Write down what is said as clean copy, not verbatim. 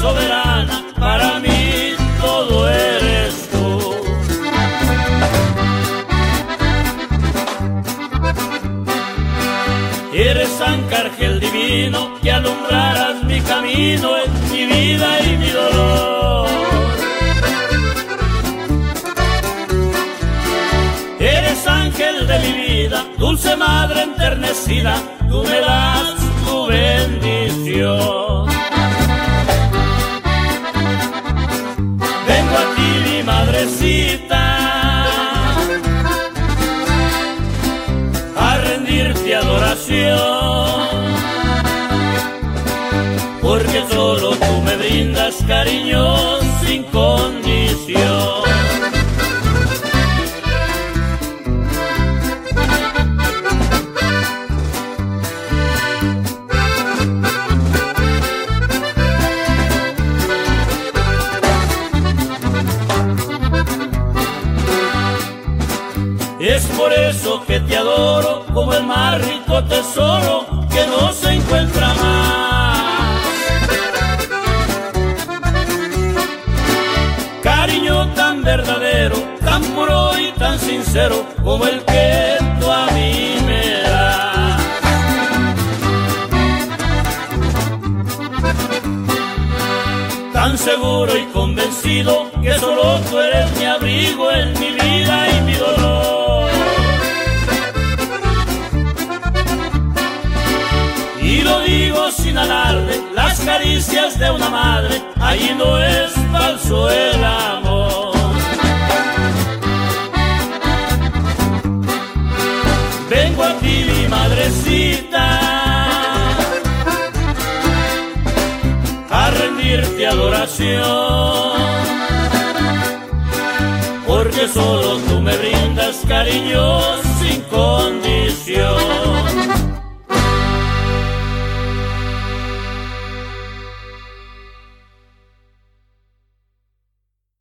soberana, para mí todo eres tú. Eres arcángel divino que alumbrarás mi camino en mi vida y mi dolor. Eres ángel de mi vida, dulce madre enternecida, tú me das tu bendición. Vengo a ti, mi madrecita, a rendirte adoración, porque solo tú me brindas cariño sin condición. Es por eso que te adoro como el más rico tesoro que no se encuentra más. Cariño tan verdadero, tan puro y tan sincero como el que tú a mí me das. Tan seguro y convencido que solo tú eres mi abrigo en mi vida y mi dolor. Y lo digo sin alarde, las caricias de una madre, ahí no es falso el amor. Vengo a ti, mi madrecita, a rendirte adoración, porque solo tú me brindas cariño sin condición.